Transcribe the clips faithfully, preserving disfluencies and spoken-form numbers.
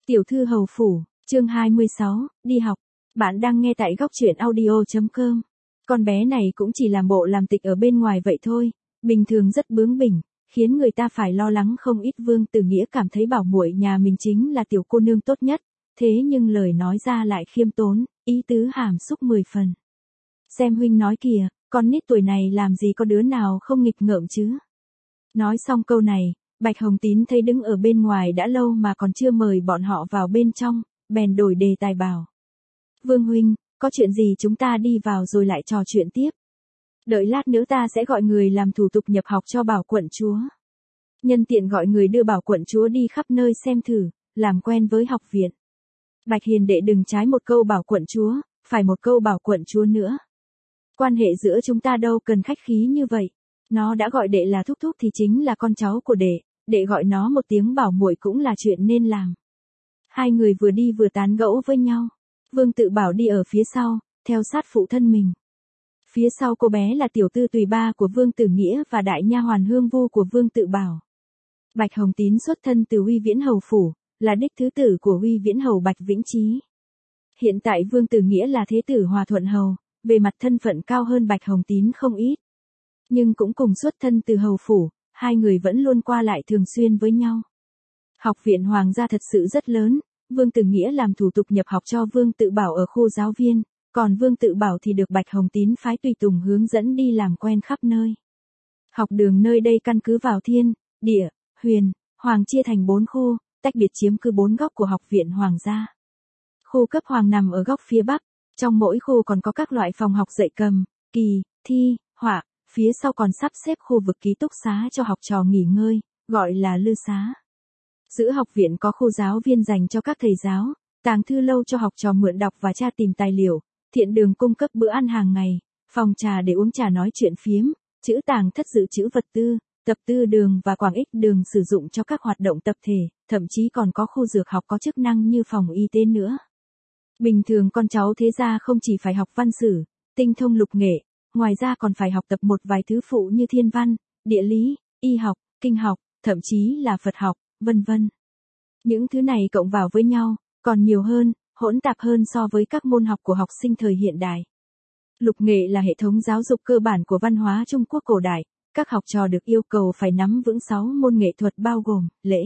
Tiểu thư hầu phủ, chương hai mươi sáu, đi học. Bạn đang nghe tại góc truyện audio chấm com. Con bé này cũng chỉ làm bộ làm tịch ở bên ngoài vậy thôi, bình thường rất bướng bỉnh, khiến người ta phải lo lắng không ít. Vương Tử Nghĩa cảm thấy bảo muội nhà mình chính là tiểu cô nương tốt nhất, thế nhưng lời nói ra lại khiêm tốn, ý tứ hàm xúc mười phần. Xem huynh nói kìa, con nít tuổi này làm gì có đứa nào không nghịch ngợm chứ. Nói xong câu này, Bạch Hồng Tín thấy đứng ở bên ngoài đã lâu mà còn chưa mời bọn họ vào bên trong, bèn đổi đề tài bảo. Vương huynh, có chuyện gì chúng ta đi vào rồi lại trò chuyện tiếp. Đợi lát nữa ta sẽ gọi người làm thủ tục nhập học cho Bảo quận chúa. Nhân tiện gọi người đưa Bảo quận chúa đi khắp nơi xem thử, làm quen với học viện. Bạch hiền đệ đừng trái một câu Bảo quận chúa, phải một câu Bảo quận chúa nữa. Quan hệ giữa chúng ta đâu cần khách khí như vậy. Nó đã gọi đệ là thúc thúc thì chính là con cháu của đệ, đệ gọi nó một tiếng bảo muội cũng là chuyện nên làm. Hai người vừa đi vừa tán gẫu với nhau. Vương Tự Bảo đi ở phía sau, theo sát phụ thân mình. Phía sau cô bé là tiểu tư tùy ba của Vương Tử Nghĩa và đại nha hoàn Hương Vu của Vương Tự Bảo. Bạch Hồng Tín xuất thân từ Uy Viễn hầu phủ, là đích thứ tử của Uy Viễn hầu Bạch Vĩnh Chí. Hiện tại Vương Tử Nghĩa là thế tử Hòa Thuận hầu, về mặt thân phận cao hơn Bạch Hồng Tín không ít. Nhưng cũng cùng xuất thân từ hầu phủ, hai người vẫn luôn qua lại thường xuyên với nhau. Học viện Hoàng gia thật sự rất lớn, Vương Tử Nghĩa làm thủ tục nhập học cho Vương Tự Bảo ở khu giáo viên, còn Vương Tự Bảo thì được Bạch Hồng Tín phái tùy tùng hướng dẫn đi làm quen khắp nơi. Học đường nơi đây căn cứ vào thiên, địa, huyền, hoàng chia thành bốn khu, tách biệt chiếm cứ bốn góc của học viện Hoàng gia. Khu cấp hoàng nằm ở góc phía bắc, trong mỗi khu còn có các loại phòng học dạy cầm, kỳ, thi, họa. Phía sau còn sắp xếp khu vực ký túc xá cho học trò nghỉ ngơi, gọi là lư xá. Giữa học viện có khu giáo viên dành cho các thầy giáo, tàng thư lâu cho học trò mượn đọc và tra tìm tài liệu, thiện đường cung cấp bữa ăn hàng ngày, phòng trà để uống trà nói chuyện phiếm, chữ tàng thất dự trữ vật tư, tập tư đường và quảng ích đường sử dụng cho các hoạt động tập thể, thậm chí còn có khu dược học có chức năng như phòng y tế nữa. Bình thường con cháu thế gia không chỉ phải học văn sử, tinh thông lục nghệ, ngoài ra còn phải học tập một vài thứ phụ như thiên văn, địa lý, y học, kinh học, thậm chí là Phật học, vân vân. Những thứ này cộng vào với nhau, còn nhiều hơn, hỗn tạp hơn so với các môn học của học sinh thời hiện đại. Lục nghệ là hệ thống giáo dục cơ bản của văn hóa Trung Quốc cổ đại, các học trò được yêu cầu phải nắm vững sáu môn nghệ thuật bao gồm lễ,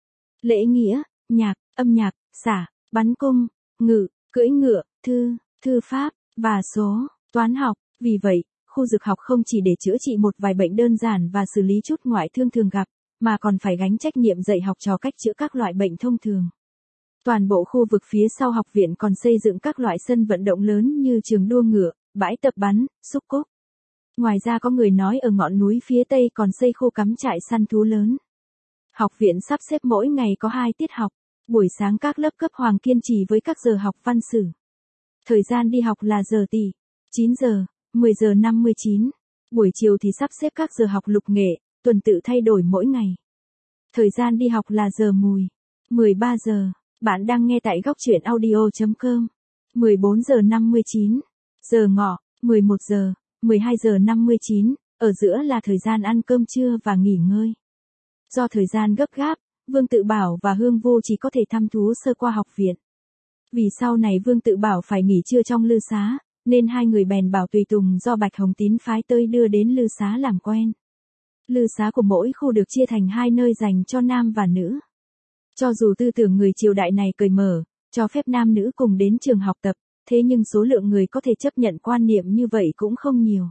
lễ nghĩa, nhạc, âm nhạc, xả, bắn cung, ngự, cưỡi ngựa, thư, thư pháp, và số, toán học. Vì vậy, khu dược học không chỉ để chữa trị một vài bệnh đơn giản và xử lý chút ngoại thương thường gặp, mà còn phải gánh trách nhiệm dạy học trò cách chữa các loại bệnh thông thường. Toàn bộ khu vực phía sau học viện còn xây dựng các loại sân vận động lớn như trường đua ngựa, bãi tập bắn, xúc cúc. Ngoài ra có người nói ở ngọn núi phía tây còn xây khu cắm trại săn thú lớn. Học viện sắp xếp mỗi ngày có hai tiết học, buổi sáng các lớp cấp hoàng kiên trì với các giờ học văn sử. Thời gian đi học là giờ tỉ, chín giờ, mười giờ năm mươi chín. Buổi chiều thì sắp xếp các giờ học lục nghệ, tuần tự thay đổi mỗi ngày. Thời gian đi học là giờ mùi, mười ba giờ. Bạn đang nghe tại góc truyện audio chấm com. mười bốn giờ năm mươi chín. Giờ ngọ, mười một giờ, mười hai giờ năm mươi chín. Ở giữa là thời gian ăn cơm trưa và nghỉ ngơi. Do thời gian gấp gáp, Vương Tự Bảo và Hương Vu chỉ có thể thăm thú sơ qua học viện. Vì sau này Vương Tự Bảo phải nghỉ trưa trong lư xá, nên hai người bèn bảo tùy tùng do Bạch Hồng Tín phái tới đưa đến lư xá làm quen. Lư xá của mỗi khu được chia thành hai nơi dành cho nam và nữ. Cho dù tư tưởng người triều đại này cởi mở, cho phép nam nữ cùng đến trường học tập, thế nhưng số lượng người có thể chấp nhận quan niệm như vậy cũng không nhiều.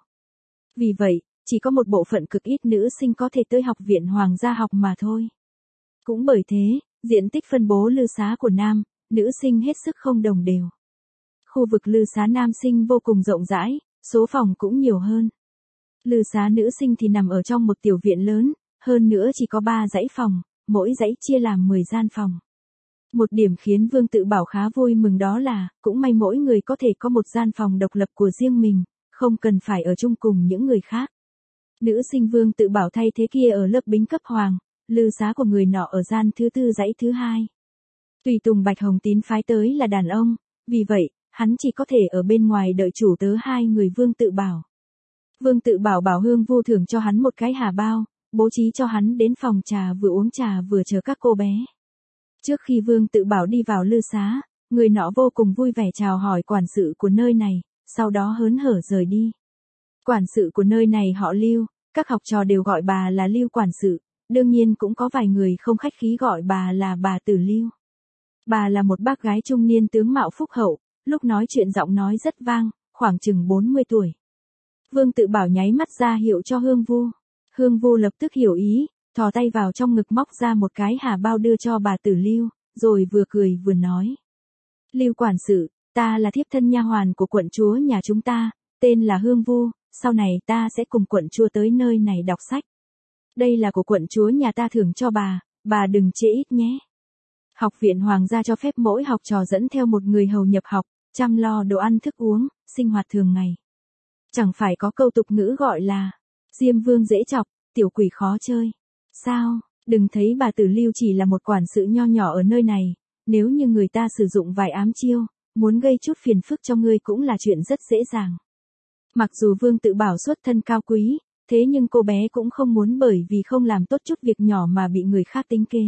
Vì vậy, chỉ có một bộ phận cực ít nữ sinh có thể tới học viện Hoàng gia học mà thôi. Cũng bởi thế, diện tích phân bố lư xá của nam, nữ sinh hết sức không đồng đều. Khu vực lư xá nam sinh vô cùng rộng rãi, số phòng cũng nhiều hơn. Lư xá nữ sinh thì nằm ở trong một tiểu viện lớn, hơn nữa chỉ có ba dãy phòng, mỗi dãy chia làm mười gian phòng. Một điểm khiến Vương Tự Bảo khá vui mừng đó là, cũng may mỗi người có thể có một gian phòng độc lập của riêng mình, không cần phải ở chung cùng những người khác. Nữ sinh Vương Tự Bảo thay thế kia ở lớp bính cấp hoàng, lư xá của người nọ ở gian thứ tư dãy thứ hai. Tùy tùng Bạch Hồng Tín phái tới là đàn ông, vì vậy, hắn chỉ có thể ở bên ngoài đợi chủ tớ hai người Vương Tự Bảo. Vương Tự Bảo bảo Hương Vu thưởng cho hắn một cái hà bao, bố trí cho hắn đến phòng trà vừa uống trà vừa chờ các cô bé. Trước khi Vương Tự Bảo đi vào lư xá, người nọ vô cùng vui vẻ chào hỏi quản sự của nơi này, sau đó hớn hở rời đi. Quản sự của nơi này họ Lưu, các học trò đều gọi bà là Lưu quản sự, đương nhiên cũng có vài người không khách khí gọi bà là bà Tử Lưu. Bà là một bác gái trung niên tướng mạo phúc hậu, lúc nói chuyện giọng nói rất vang, khoảng chừng bốn mươi tuổi. Vương Tự Bảo nháy mắt ra hiệu cho Hương Vu. Hương Vu lập tức hiểu ý, thò tay vào trong ngực móc ra một cái hà bao đưa cho bà Tử Lưu, rồi vừa cười vừa nói. Lưu quản sự, ta là thiếp thân nha hoàn của quận chúa nhà chúng ta, tên là Hương Vu, sau này ta sẽ cùng quận chúa tới nơi này đọc sách. Đây là của quận chúa nhà ta thưởng cho bà, bà đừng chê ít nhé. Học viện Hoàng gia cho phép mỗi học trò dẫn theo một người hầu nhập học, chăm lo đồ ăn thức uống, sinh hoạt thường ngày. Chẳng phải có câu tục ngữ gọi là, Diêm Vương dễ chọc, tiểu quỷ khó chơi. Sao, đừng thấy bà Tử Lưu chỉ là một quản sự nho nhỏ ở nơi này, nếu như người ta sử dụng vài ám chiêu, muốn gây chút phiền phức cho ngươi cũng là chuyện rất dễ dàng. Mặc dù Vương Tự Bảo xuất thân cao quý, thế nhưng cô bé cũng không muốn bởi vì không làm tốt chút việc nhỏ mà bị người khác tính kế.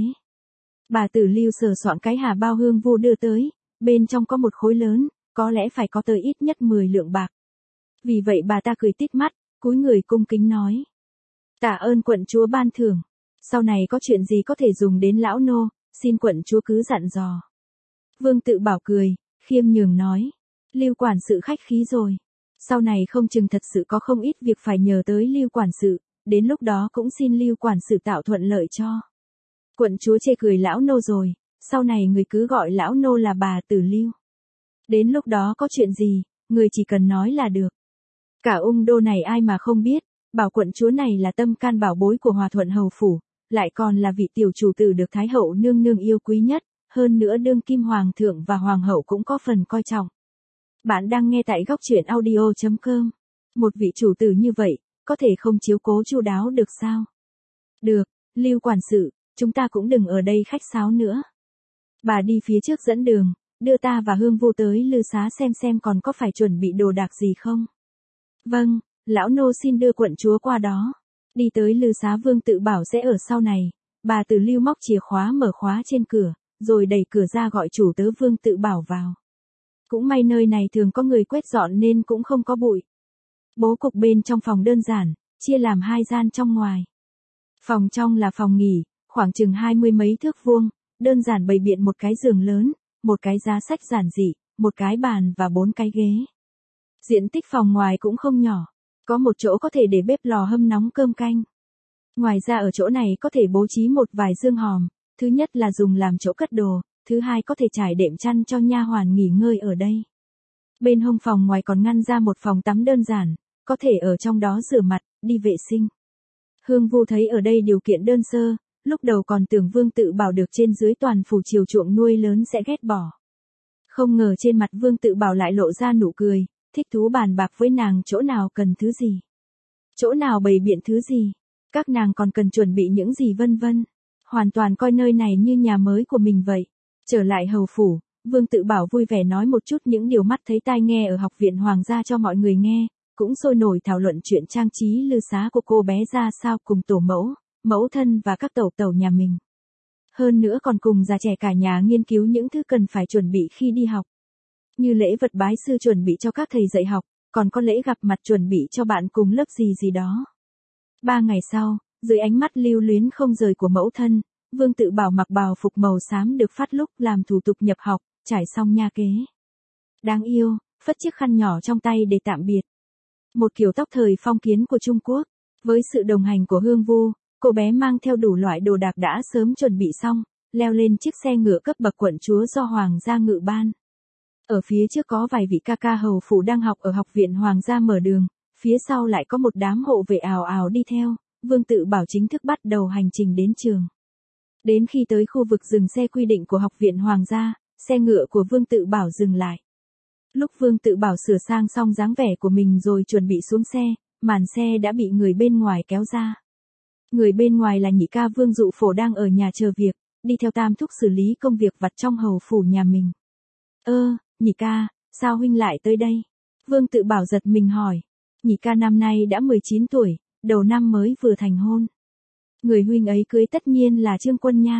Bà Tử Lưu sờ soạn cái hà bao Hương Vu đưa tới, bên trong có một khối lớn, có lẽ phải có tới ít nhất mười lượng bạc. Vì vậy bà ta cười tít mắt, cúi người cung kính nói. Tạ ơn quận chúa ban thưởng, sau này có chuyện gì có thể dùng đến lão nô, xin quận chúa cứ dặn dò. Vương Tự Bảo cười, khiêm nhường nói. Lưu quản sự khách khí rồi. Sau này không chừng thật sự có không ít việc phải nhờ tới Lưu quản sự, đến lúc đó cũng xin Lưu quản sự tạo thuận lợi cho. Quận chúa chê cười lão nô rồi, sau này người cứ gọi lão nô là bà Tử Lưu. Đến lúc đó có chuyện gì, người chỉ cần nói là được. Cả ung đô này ai mà không biết, bảo quận chúa này là tâm can bảo bối của Hòa Thuận Hầu Phủ, lại còn là vị tiểu chủ tử được Thái hậu nương nương yêu quý nhất, hơn nữa đương kim hoàng thượng và hoàng hậu cũng có phần coi trọng. Bạn đang nghe tại góc truyện audio chấm com. Một vị chủ tử như vậy, có thể không chiếu cố chu đáo được sao? Được, Lưu quản sự, chúng ta cũng đừng ở đây khách sáo nữa. Bà đi phía trước dẫn đường, đưa ta và Hương Vu tới lư xá xem xem còn có phải chuẩn bị đồ đạc gì không. Vâng, lão nô xin đưa quận chúa qua đó. Đi tới lư xá Vương Tự Bảo sẽ ở sau này. Bà Tử Lưu móc chìa khóa mở khóa trên cửa, rồi đẩy cửa ra gọi chủ tớ Vương Tự Bảo vào. Cũng may nơi này thường có người quét dọn nên cũng không có bụi. Bố cục bên trong phòng đơn giản, chia làm hai gian trong ngoài. Phòng trong là phòng nghỉ, khoảng chừng hai mươi mấy thước vuông, đơn giản bày biện một cái giường lớn, một cái giá sách giản dị, một cái bàn và bốn cái ghế. Diện tích phòng ngoài cũng không nhỏ, có một chỗ có thể để bếp lò hâm nóng cơm canh. Ngoài ra ở chỗ này có thể bố trí một vài giường hòm, thứ nhất là dùng làm chỗ cất đồ, thứ hai có thể trải đệm chăn cho nha hoàn nghỉ ngơi ở đây. Bên hông phòng ngoài còn ngăn ra một phòng tắm đơn giản, có thể ở trong đó rửa mặt, đi vệ sinh. Hương Vu thấy ở đây điều kiện đơn sơ, lúc đầu còn tưởng Vương Tự Bảo được trên dưới toàn phủ chiều chuộng nuôi lớn sẽ ghét bỏ. Không ngờ trên mặt Vương Tự Bảo lại lộ ra nụ cười, thích thú bàn bạc với nàng chỗ nào cần thứ gì, chỗ nào bày biện thứ gì, các nàng còn cần chuẩn bị những gì vân vân. Hoàn toàn coi nơi này như nhà mới của mình vậy. Trở lại hầu phủ, Vương Tự Bảo vui vẻ nói một chút những điều mắt thấy tai nghe ở học viện Hoàng gia cho mọi người nghe, cũng sôi nổi thảo luận chuyện trang trí lư xá của cô bé ra sao cùng tổ mẫu, mẫu thân và các tẩu tẩu nhà mình. Hơn nữa còn cùng già trẻ cả nhà nghiên cứu những thứ cần phải chuẩn bị khi đi học. Như lễ vật bái sư chuẩn bị cho các thầy dạy học, còn có lễ gặp mặt chuẩn bị cho bạn cùng lớp gì gì đó. Ba ngày sau, dưới ánh mắt lưu luyến không rời của mẫu thân, Vương Tự Bảo mặc bào phục màu xám được phát lúc làm thủ tục nhập học, trải xong nha kế. Đáng yêu, phất chiếc khăn nhỏ trong tay để tạm biệt. Một kiểu tóc thời phong kiến của Trung Quốc. Với sự đồng hành của Hương Vu, cô bé mang theo đủ loại đồ đạc đã sớm chuẩn bị xong, leo lên chiếc xe ngựa cấp bậc quận chúa do Hoàng gia ngự ban. Ở phía trước có vài vị ca ca hầu phủ đang học ở học viện Hoàng gia mở đường, phía sau lại có một đám hộ vệ ào ào đi theo. Vương Tự Bảo chính thức bắt đầu hành trình đến trường. Đến khi tới khu vực dừng xe quy định của học viện Hoàng gia, xe ngựa của Vương Tự Bảo dừng lại. Lúc Vương Tự Bảo sửa sang xong dáng vẻ của mình rồi chuẩn bị xuống xe, màn xe đã bị người bên ngoài kéo ra. Người bên ngoài là nhị ca Vương Dụ Phổ đang ở nhà chờ việc, đi theo tam thúc xử lý công việc vặt trong hầu phủ nhà mình. Ơ, nhị ca, sao huynh lại tới đây? Vương Tự Bảo giật mình hỏi. Nhị ca năm nay đã mười chín tuổi, đầu năm mới vừa thành hôn. Người huynh ấy cưới tất nhiên là Trương Quân Nhan.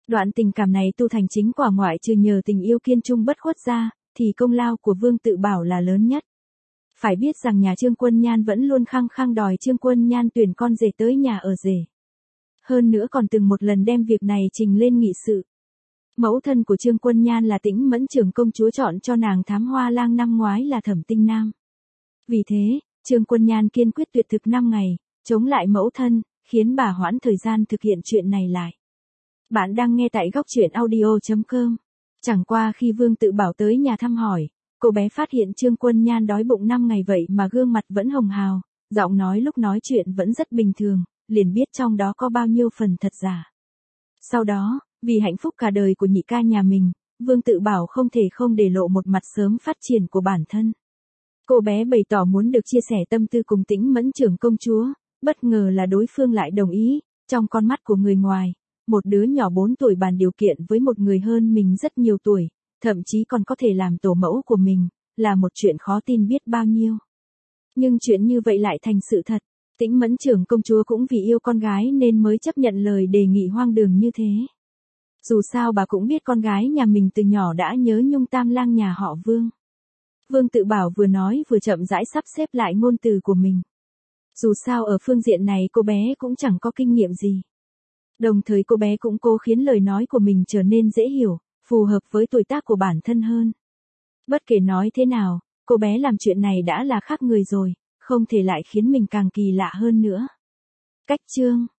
Đoạn tình cảm này tu thành chính quả ngoại trừ nhờ tình yêu kiên trung bất khuất ra, thì công lao của Vương Tự Bảo là lớn nhất. Phải biết rằng nhà Trương Quân Nhan vẫn luôn khăng khăng đòi Trương Quân Nhan tuyển con rể tới nhà ở rể. Hơn nữa còn từng một lần đem việc này trình lên nghị sự. Mẫu thân của Trương Quân Nhan là Tĩnh Mẫn trưởng công chúa chọn cho nàng thám hoa lang năm ngoái là Thẩm Tinh Nam. Vì thế, Trương Quân Nhan kiên quyết tuyệt thực năm ngày, chống lại mẫu thân, khiến bà hoãn thời gian thực hiện chuyện này lại. Bạn đang nghe tại góc truyện audio chấm com. Chẳng qua khi Vương Tự Bảo tới nhà thăm hỏi, cô bé phát hiện Trương Quân Nhan đói bụng năm ngày vậy mà gương mặt vẫn hồng hào, giọng nói lúc nói chuyện vẫn rất bình thường, liền biết trong đó có bao nhiêu phần thật giả. Sau đó, vì hạnh phúc cả đời của nhị ca nhà mình, Vương Tự Bảo không thể không để lộ một mặt sớm phát triển của bản thân. Cô bé bày tỏ muốn được chia sẻ tâm tư cùng Tĩnh Mẫn trưởng công chúa, bất ngờ là đối phương lại đồng ý, trong con mắt của người ngoài, một đứa nhỏ bốn tuổi bàn điều kiện với một người hơn mình rất nhiều tuổi, thậm chí còn có thể làm tổ mẫu của mình, là một chuyện khó tin biết bao nhiêu. Nhưng chuyện như vậy lại thành sự thật, Tĩnh Mẫn trưởng công chúa cũng vì yêu con gái nên mới chấp nhận lời đề nghị hoang đường như thế. Dù sao bà cũng biết con gái nhà mình từ nhỏ đã nhớ nhung tam lang nhà họ Vương. Vương Tự Bảo vừa nói vừa chậm rãi sắp xếp lại ngôn từ của mình. Dù sao ở phương diện này cô bé cũng chẳng có kinh nghiệm gì. Đồng thời cô bé cũng cố khiến lời nói của mình trở nên dễ hiểu, phù hợp với tuổi tác của bản thân hơn. Bất kể nói thế nào, cô bé làm chuyện này đã là khác người rồi, không thể lại khiến mình càng kỳ lạ hơn nữa. Cách chương